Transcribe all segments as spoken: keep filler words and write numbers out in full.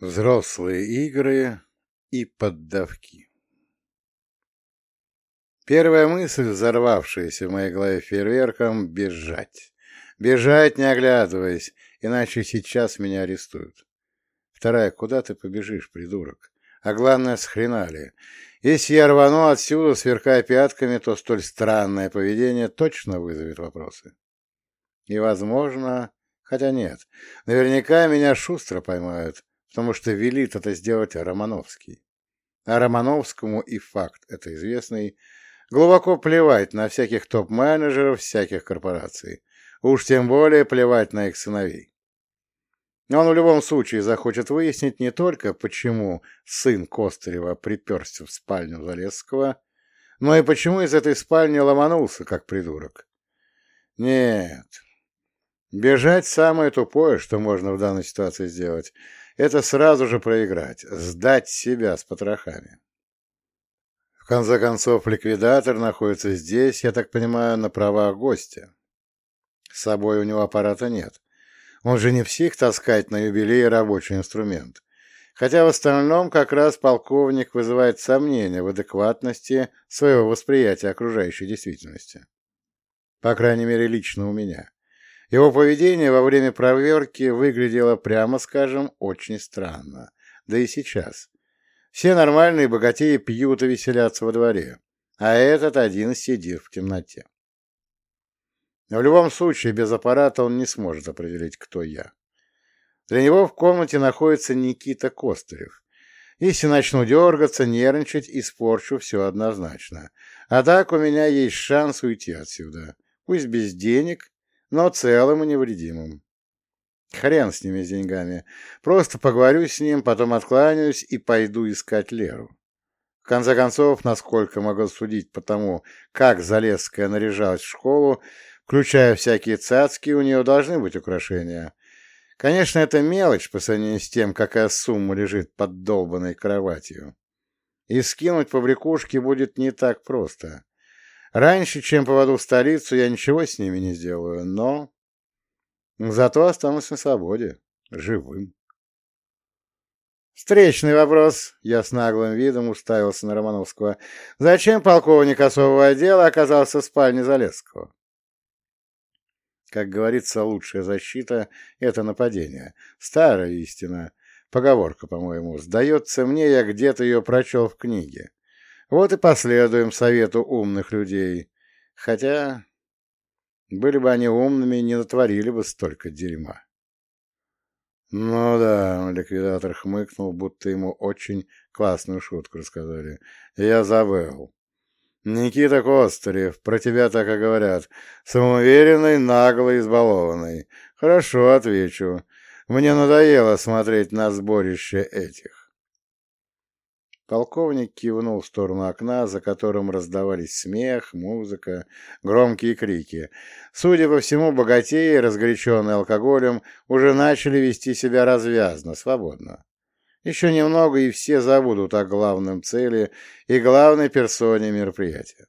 Взрослые игры и поддавки. Первая мысль, взорвавшаяся в моей голове фейерверком — бежать. Бежать, не оглядываясь, иначе сейчас меня арестуют. Вторая — куда ты побежишь, придурок? А главное, с хрена ли? Если я рвану отсюда, сверкая пятками, то столь странное поведение точно вызовет вопросы. И, возможно, хотя нет, наверняка меня шустро поймают, потому что велит это сделать Романовский. А Романовскому и факт, это известный, глубоко плевать на всяких топ-менеджеров всяких корпораций. Уж тем более плевать на их сыновей. Он в любом случае захочет выяснить не только, почему сын Костырева приперся в спальню Залесского, но и почему из этой спальни ломанулся, как придурок. Нет, бежать самое тупое, что можно в данной ситуации сделать, это сразу же проиграть, сдать себя с потрохами. В конце концов, ликвидатор находится здесь, я так понимаю, на правах гостя. С собой у него аппарата нет. Он же не псих таскать на юбилей рабочий инструмент. Хотя в остальном как раз полковник вызывает сомнения в адекватности своего восприятия окружающей действительности. По крайней мере, лично у меня. Его поведение во время проверки выглядело, прямо скажем, очень странно. Да и сейчас. Все нормальные богатеи пьют и веселятся во дворе, а этот один сидит в темноте. В любом случае, без аппарата он не сможет определить, кто я. Для него в комнате находится Никита Костырев. Если начну дергаться, нервничать, испорчу все однозначно. А так у меня есть шанс уйти отсюда. Пусть без денег, но целым и невредимым. Хрен с ними, с деньгами. Просто поговорю с ним, потом откланяюсь и пойду искать Леру. В конце концов, насколько могу судить по тому, как Залесская наряжалась в школу, включая всякие цацки, у нее должны быть украшения. Конечно, это мелочь по сравнению с тем, какая сумма лежит под долбанной кроватью. И скинуть побрякушки будет не так просто. Раньше, чем попаду в столицу, я ничего с ними не сделаю, но... Зато останусь на свободе, живым. Встречный вопрос. Я с наглым видом уставился на Романовского. Зачем полковник особого отдела оказался в спальне Залесского? Как говорится, лучшая защита — это нападение. Старая истина. Поговорка, по-моему. Сдается мне, я где-то ее прочел в книге. Вот и последуем совету умных людей. Хотя, были бы они умными, не натворили бы столько дерьма. Ну да, ликвидатор хмыкнул, будто ему очень классную шутку рассказали. Я забыл. Никита Костырев, про тебя так и говорят. Самоуверенный, наглый, избалованный. Хорошо, отвечу. Мне надоело смотреть на сборище этих. Полковник кивнул в сторону окна, за которым раздавались смех, музыка, громкие крики. Судя по всему, богатеи, разгоряченные алкоголем, уже начали вести себя развязно, свободно. Еще немного, и все забудут о главном цели и главной персоне мероприятия.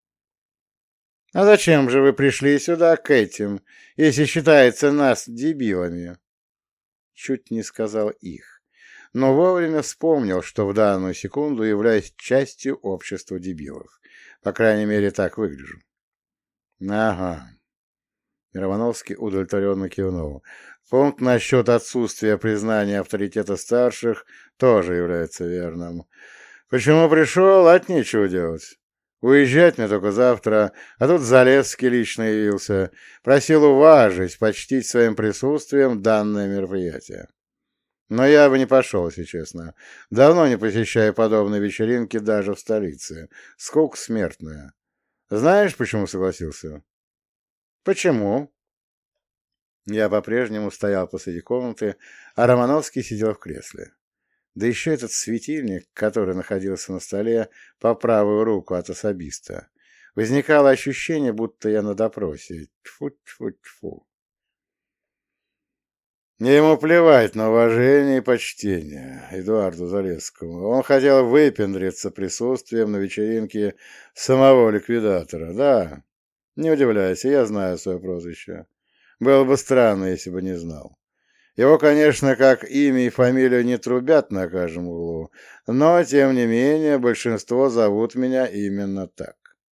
«А зачем же вы пришли сюда к этим, если считается нас дебилами?» Чуть не сказал их, но вовремя вспомнил, что в данную секунду являюсь частью общества дебилов. По крайней мере, так выгляжу. «Ага». Романовский удовлетворенно кивнул. Пункт насчет отсутствия признания авторитета старших тоже является верным. Почему пришел, от нечего делать. Уезжать мне только завтра, а тут Залесский лично явился. Просил уважить, почтить своим присутствием данное мероприятие. Но я бы не пошел, если честно. Давно не посещаю подобные вечеринки даже в столице. Скука смертная. Знаешь, почему согласился? Почему? Я по-прежнему стоял посреди комнаты, а Романовский сидел в кресле. Да еще этот светильник, который находился на столе по правую руку от особиста. Возникало ощущение, будто я на допросе. Тьфу-тьфу-тьфу. Ему плевать на уважение и почтение Эдуарду Залесскому. Он хотел выпендриться присутствием на вечеринке самого ликвидатора. Да, не удивляйся, я знаю свое прозвище. Было бы странно, если бы не знал. Его, конечно, как имя и фамилию не трубят на каждом углу, но, тем не менее, большинство зовут меня именно так.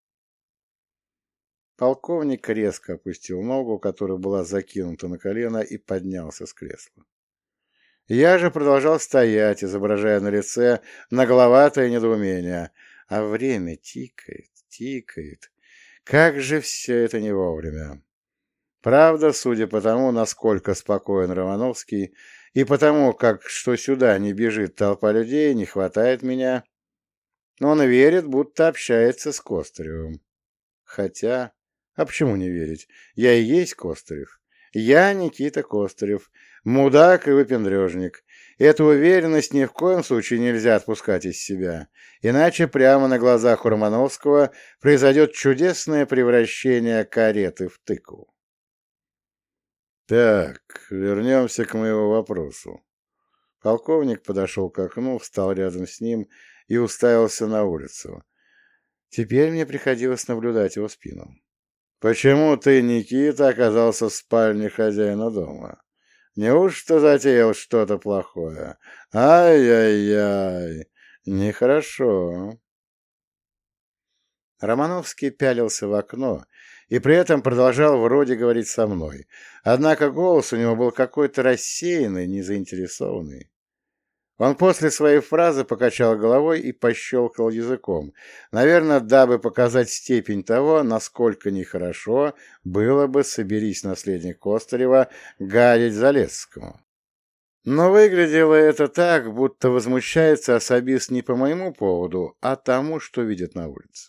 Полковник резко опустил ногу, которая была закинута на колено, и поднялся с кресла. Я же продолжал стоять, изображая на лице нагловатое недоумение. А время тикает, тикает. Как же все это не вовремя. Правда, судя по тому, насколько спокоен Романовский, и потому, как что сюда не бежит толпа людей, не хватает меня, он верит, будто общается с Костыревым. Хотя, а почему не верить? Я и есть Костырев. Я Никита Костырев, мудак и выпендрежник. Эту уверенность ни в коем случае нельзя отпускать из себя, иначе прямо на глазах у Романовского произойдет чудесное превращение кареты в тыкву. Так, вернемся к моему вопросу. Полковник подошел к окну, встал рядом с ним и уставился на улицу. Теперь мне приходилось наблюдать его спину. «Почему ты, Никита, оказался в спальне хозяина дома? Неужто затеял что-то плохое? Ай-яй-яй, нехорошо». Романовский пялился в окно и при этом продолжал вроде говорить со мной, однако голос у него был какой-то рассеянный, незаинтересованный. Он после своей фразы покачал головой и пощелкал языком, наверное, дабы показать степень того, насколько нехорошо было бы, соберись наследник Костырева, гадить Залесскому. Но выглядело это так, будто возмущается особист не по моему поводу, а тому, что видит на улице.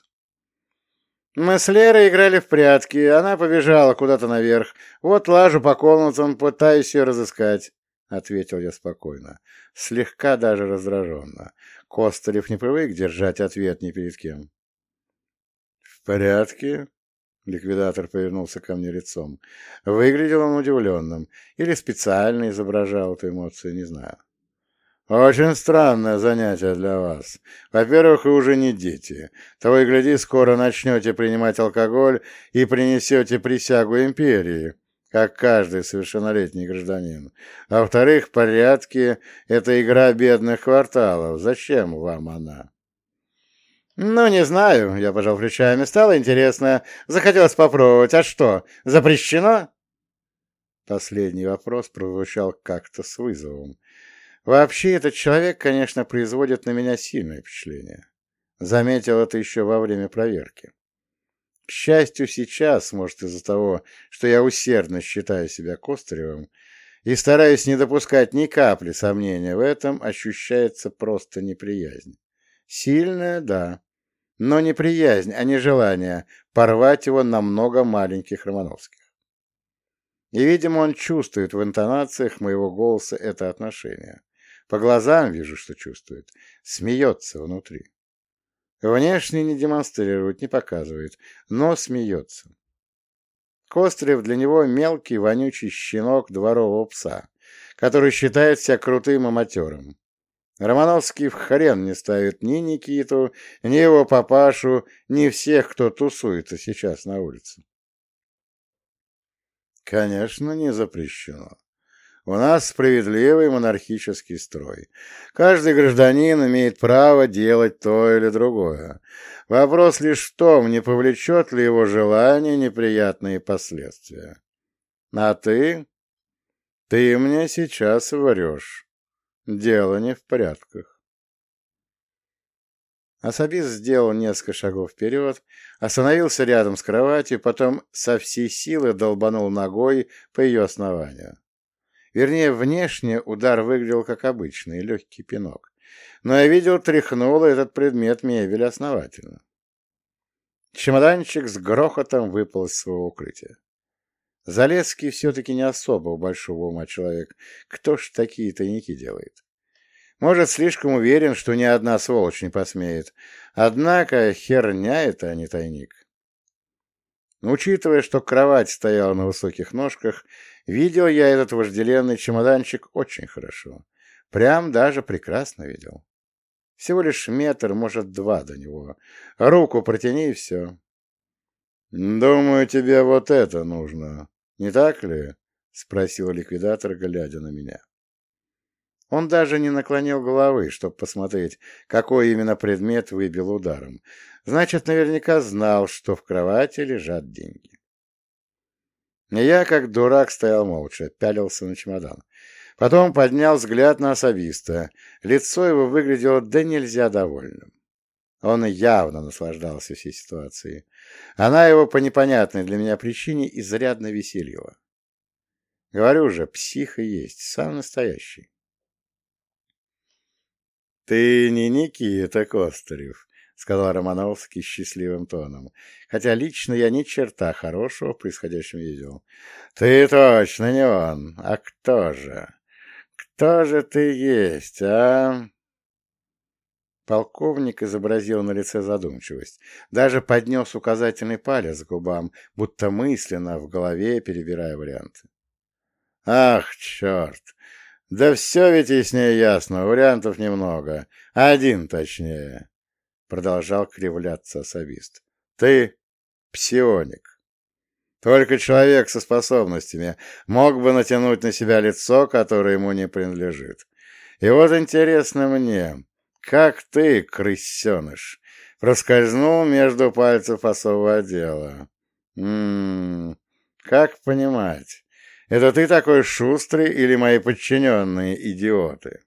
Мы с Лерой играли в прятки, она побежала куда-то наверх. Вот лажу по комнатам, пытаюсь ее разыскать, — ответил я спокойно, слегка даже раздраженно. Костырев не привык держать ответ ни перед кем. — В порядке? — ликвидатор повернулся ко мне лицом. Выглядел он удивленным или специально изображал эту эмоцию, не знаю. «Очень странное занятие для вас. Во-первых, вы уже не дети. Того и гляди, скоро начнете принимать алкоголь и принесете присягу империи, как каждый совершеннолетний гражданин. А во-вторых, порядки — это игра бедных кварталов. Зачем вам она?» «Ну, не знаю», — я пожал плечами. «Стало интересно. Захотелось попробовать. А что, запрещено?» Последний вопрос прозвучал как-то с вызовом. Вообще, этот человек, конечно, производит на меня сильное впечатление. Заметил это еще во время проверки. К счастью, сейчас, может, из-за того, что я усердно считаю себя Костыревым и стараюсь не допускать ни капли сомнения в этом, ощущается просто неприязнь. Сильная, да, но неприязнь, а не желание порвать его на много маленьких Романовских. И, видимо, он чувствует в интонациях моего голоса это отношение. По глазам вижу, что чувствует. Смеется внутри. Внешне не демонстрирует, не показывает, но смеется. Костырев для него мелкий, вонючий щенок дворового пса, который считает себя крутым и матерым. Романовский в хрен не ставит ни Никиту, ни его папашу, ни всех, кто тусуется сейчас на улице. Конечно, не запрещено. У нас справедливый монархический строй. Каждый гражданин имеет право делать то или другое. Вопрос лишь в том, не повлечет ли его желание неприятные последствия. А ты? Ты мне сейчас врешь. Дело не в порядках. Особист сделал несколько шагов вперед, остановился рядом с кроватью, потом со всей силы долбанул ногой по ее основанию. Вернее, внешне удар выглядел как обычный, легкий пинок. Но я видел, тряхнул этот предмет мебели основательно. Чемоданчик с грохотом выпал из своего укрытия. Залесский все-таки не особо большого ума человек. Кто ж такие тайники делает? Может, слишком уверен, что ни одна сволочь не посмеет. Однако херня это, а не тайник. Учитывая, что кровать стояла на высоких ножках, видел я этот вожделенный чемоданчик очень хорошо. Прям даже прекрасно видел. Всего лишь метр, может, два до него. Руку протяни, и все. «Думаю, тебе вот это нужно. Не так ли?» спросил ликвидатор, глядя на меня. Он даже не наклонил головы, чтобы посмотреть, какой именно предмет выбил ударом. Значит, наверняка знал, что в кровати лежат деньги. Я, как дурак, стоял молча, пялился на чемодан. Потом поднял взгляд на особиста. Лицо его выглядело да нельзя довольным. Он явно наслаждался всей ситуацией. Она его по непонятной для меня причине изрядно веселила. Говорю же, псих и есть, сам настоящий. «Ты не Никита Костырев», — сказал Романовский счастливым тоном, хотя лично я ни черта хорошего в происходящем видел. «Ты точно не он. А кто же? Кто же ты есть, а?» Полковник изобразил на лице задумчивость, даже поднес указательный палец к губам, будто мысленно в голове перебирая варианты. «Ах, черт! Да все ведь яснее ясно, вариантов немного. Один точнее», — продолжал кривляться особист. «Ты псионик. Только человек со способностями мог бы натянуть на себя лицо, которое ему не принадлежит. И вот интересно мне, как ты, крысеныш, проскользнул между пальцев особого отдела? М-м, как понимать, это ты такой шустрый или мои подчиненные идиоты?»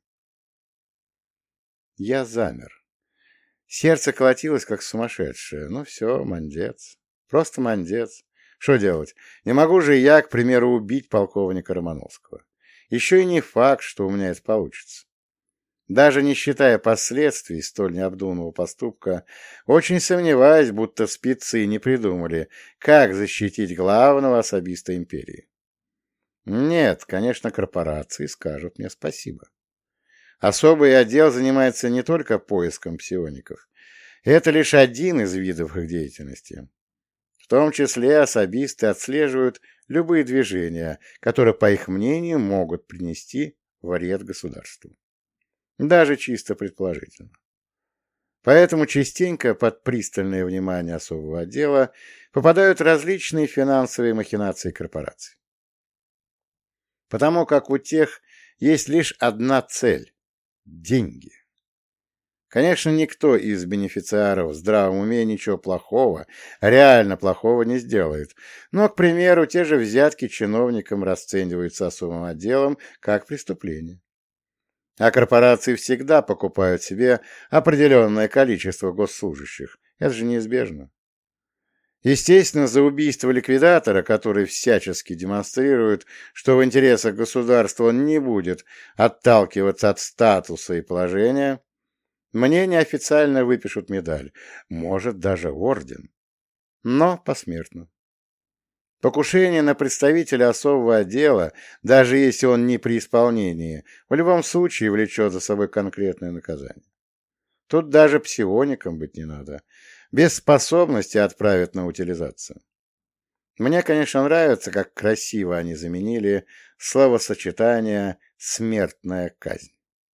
Я замер. Сердце колотилось, как сумасшедшее. Ну все, мандец. Просто мандец. Что делать? Не могу же я, к примеру, убить полковника Романовского. Еще и не факт, что у меня это получится. Даже не считая последствий столь необдуманного поступка, очень сомневаюсь, будто спецы не придумали, как защитить главного особиста империи. Нет, конечно, корпорации скажут мне спасибо. Особый отдел занимается не только поиском псиоников. Это лишь один из видов их деятельности. В том числе особисты отслеживают любые движения, которые, по их мнению, могут принести вред государству. Даже чисто предположительно. Поэтому частенько под пристальное внимание особого отдела попадают различные финансовые махинации корпораций. Потому как у тех есть лишь одна цель – деньги. Конечно, никто из бенефициаров в здравом уме ничего плохого, реально плохого не сделает, но, к примеру, те же взятки чиновникам расцениваются особым отделом как преступление. А корпорации всегда покупают себе определенное количество госслужащих. Это же неизбежно. Естественно, за убийство ликвидатора, который всячески демонстрирует, что в интересах государства он не будет отталкиваться от статуса и положения, мне неофициально выпишут медаль, может, даже орден, но посмертно. Покушение на представителя особого отдела, даже если он не при исполнении, в любом случае влечет за собой конкретное наказание. Тут даже псиоником быть не надо. Без способности отправят на утилизацию. Мне, конечно, нравится, как красиво они заменили словосочетание «смертная казнь».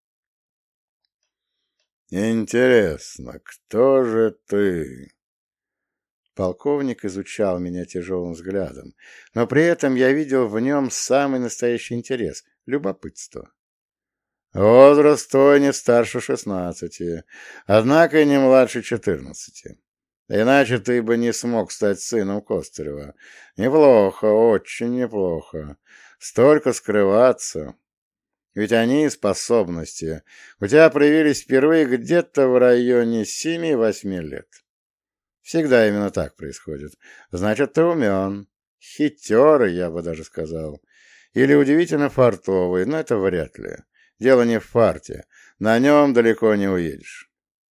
«Интересно, кто же ты?» Полковник изучал меня тяжелым взглядом, но при этом я видел в нем самый настоящий интерес — любопытство. Возраст твой не старше шестнадцати, однако и не младше четырнадцати. Иначе ты бы не смог стать сыном Костырева. Неплохо, очень неплохо. Столько скрываться. Ведь они, способности, у тебя проявились впервые где-то в районе семи-восьми лет. Всегда именно так происходит. Значит, ты умен. Хитрый, я бы даже сказал. Или удивительно фартовый, но это вряд ли. Дело не в фарте. На нем далеко не уедешь.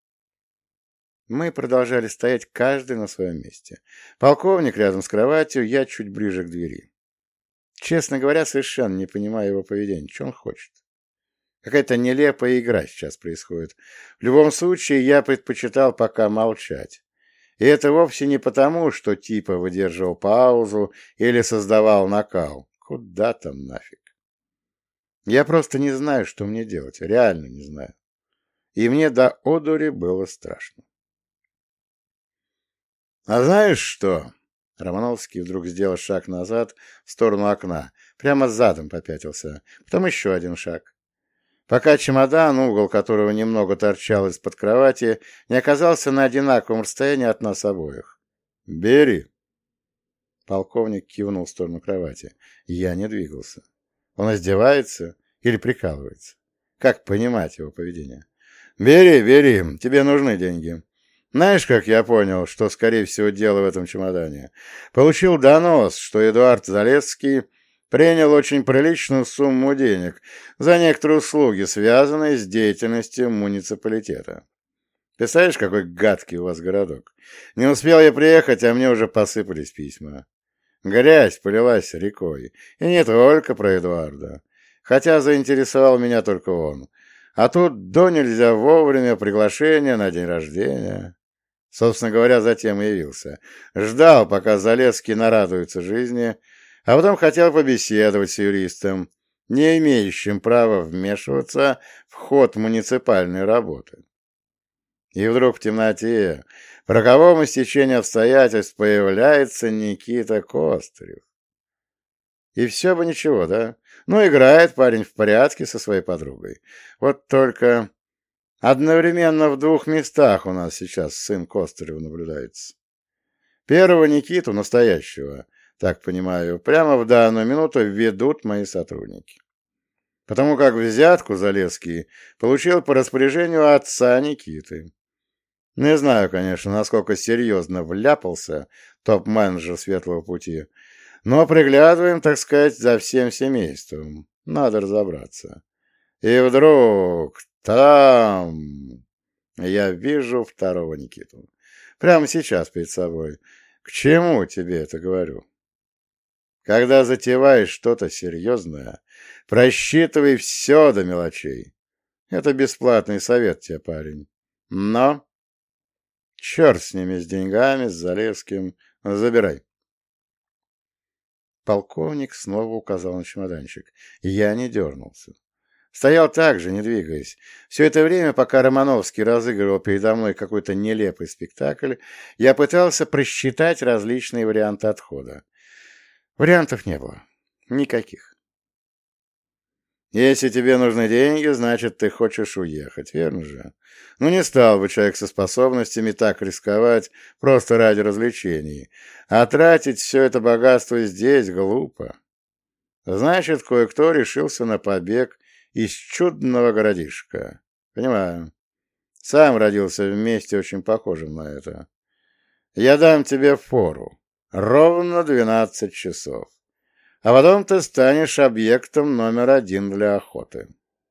Мы продолжали стоять каждый на своем месте. Полковник рядом с кроватью, я чуть ближе к двери. Честно говоря, совершенно не понимаю его поведения. Что он хочет? Какая-то нелепая игра сейчас происходит. В любом случае, я предпочитал пока молчать. И это вовсе не потому, что типа выдерживал паузу или создавал накал. Куда там нафиг? Я просто не знаю, что мне делать. Реально не знаю. И мне до одури было страшно. — А знаешь что? — Романовский вдруг сделал шаг назад в сторону окна, прямо задом попятился, потом еще один шаг. Пока чемодан, угол которого немного торчал из-под кровати, не оказался на одинаковом расстоянии от нас обоих. «Бери!» Полковник кивнул в сторону кровати. Я не двигался. Он издевается или прикалывается? Как понимать его поведение? «Бери, бери, тебе нужны деньги. Знаешь, как я понял, что, скорее всего, дело в этом чемодане? Получил донос, что Эдуард Залесский принял очень приличную сумму денег за некоторые услуги, связанные с деятельностью муниципалитета. Представляешь, какой гадкий у вас городок? Не успел я приехать, а мне уже посыпались письма. Грязь полилась рекой. И не только про Эдуарда. Хотя заинтересовал меня только он. А тут до нельзя вовремя приглашение на день рождения. Собственно говоря, затем явился. Ждал, пока Залесский нарадуется жизни, а потом хотел побеседовать с юристом, не имеющим права вмешиваться в ход муниципальной работы. И вдруг в темноте, по роковому стечению обстоятельств, появляется Никита Костырев. И все бы ничего, да? Ну, играет парень в порядке со своей подругой. Вот только одновременно в двух местах у нас сейчас сын Костырева наблюдается. Первого Никиту, настоящего, так понимаю, прямо в данную минуту ведут мои сотрудники. Потому как взятку Залесский получил по распоряжению отца Никиты. Не знаю, конечно, насколько серьезно вляпался топ-менеджер Светлого Пути, но приглядываем, так сказать, за всем семейством. Надо разобраться. И вдруг там я вижу второго Никиту. Прямо сейчас перед собой. К чему тебе это говорю? Когда затеваешь что-то серьезное, просчитывай все до мелочей. Это бесплатный совет тебе, парень. Но черт с ними, с деньгами, с Залесским. Забирай. Полковник снова указал на чемоданчик. Я не дернулся. Стоял так же, не двигаясь. Все это время, пока Романовский разыгрывал передо мной какой-то нелепый спектакль, я пытался просчитать различные варианты отхода. Вариантов не было. Никаких. Если тебе нужны деньги, значит, ты хочешь уехать, верно же? Ну, не стал бы человек со способностями так рисковать просто ради развлечений, а тратить все это богатство здесь глупо. Значит, кое-кто решился на побег из чудного городишка. Понимаю. Сам родился в месте, очень похожем на это. Я дам тебе фору. Ровно двенадцать часов. А потом ты станешь объектом номер один для охоты.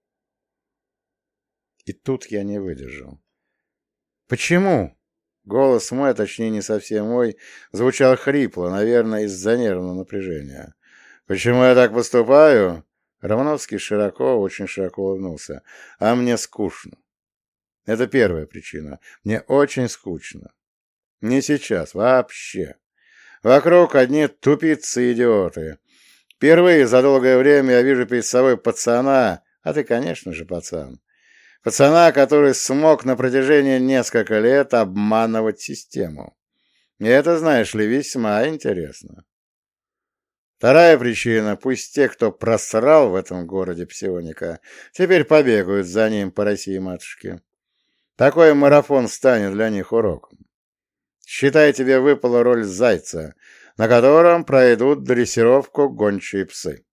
И тут я не выдержал. Почему? Голос мой, а точнее не совсем мой, звучал хрипло, наверное, из-за нервного напряжения. Почему я так поступаю? Романовский широко, очень широко улыбнулся. А мне скучно. Это первая причина. Мне очень скучно. Не сейчас, вообще. Вокруг одни тупицы-идиоты. Впервые за долгое время я вижу перед собой пацана, а ты, конечно же, пацан. Пацана, который смог на протяжении нескольких лет обманывать систему. И это, знаешь ли, весьма интересно. Вторая причина, пусть те, кто просрал в этом городе псионика, теперь побегают за ним по России-матушке. Такой марафон станет для них уроком. Считай, тебе выпала роль зайца, на котором пройдут дрессировку гончие псы.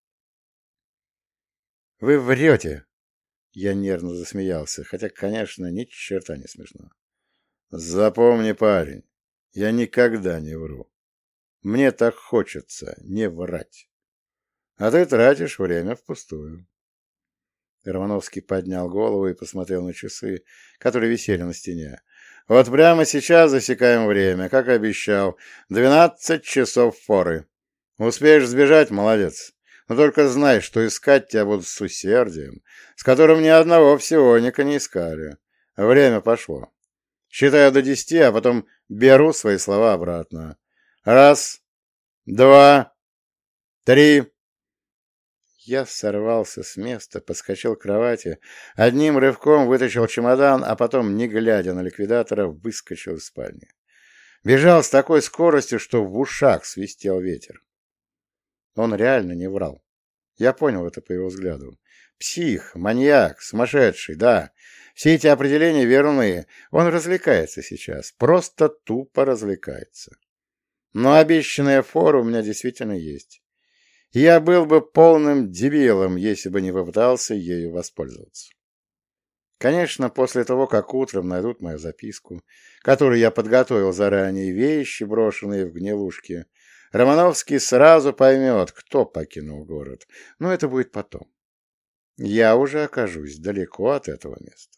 «Вы врете!» Я нервно засмеялся, хотя, конечно, ни черта не смешно. «Запомни, парень, я никогда не вру. Мне так хочется не врать. А ты тратишь время впустую». Романовский поднял голову и посмотрел на часы, которые висели на стене. «Вот прямо сейчас засекаем время, как и обещал. Двенадцать часов форы. Успеешь сбежать — молодец. Но только знай, что искать тебя будут с усердием, с которым ни одного псионика не искали. Время пошло. Считаю до десяти, а потом беру свои слова обратно. Раз, два, три». Я сорвался с места, подскочил к кровати, одним рывком вытащил чемодан, а потом, не глядя на ликвидатора, выскочил из спальни. Бежал с такой скоростью, что в ушах свистел ветер. Он реально не врал. Я понял это по его взгляду. Псих, маньяк, сумасшедший, да. Все эти определения верны. Он развлекается сейчас. Просто тупо развлекается. Но обещанная фора у меня действительно есть. Я был бы полным дебилом, если бы не попытался ею воспользоваться. Конечно, после того, как утром найдут мою записку, которую я подготовил заранее, вещи, брошенные в гнилушке, Романовский сразу поймет, кто покинул город. Но это будет потом. Я уже окажусь далеко от этого места.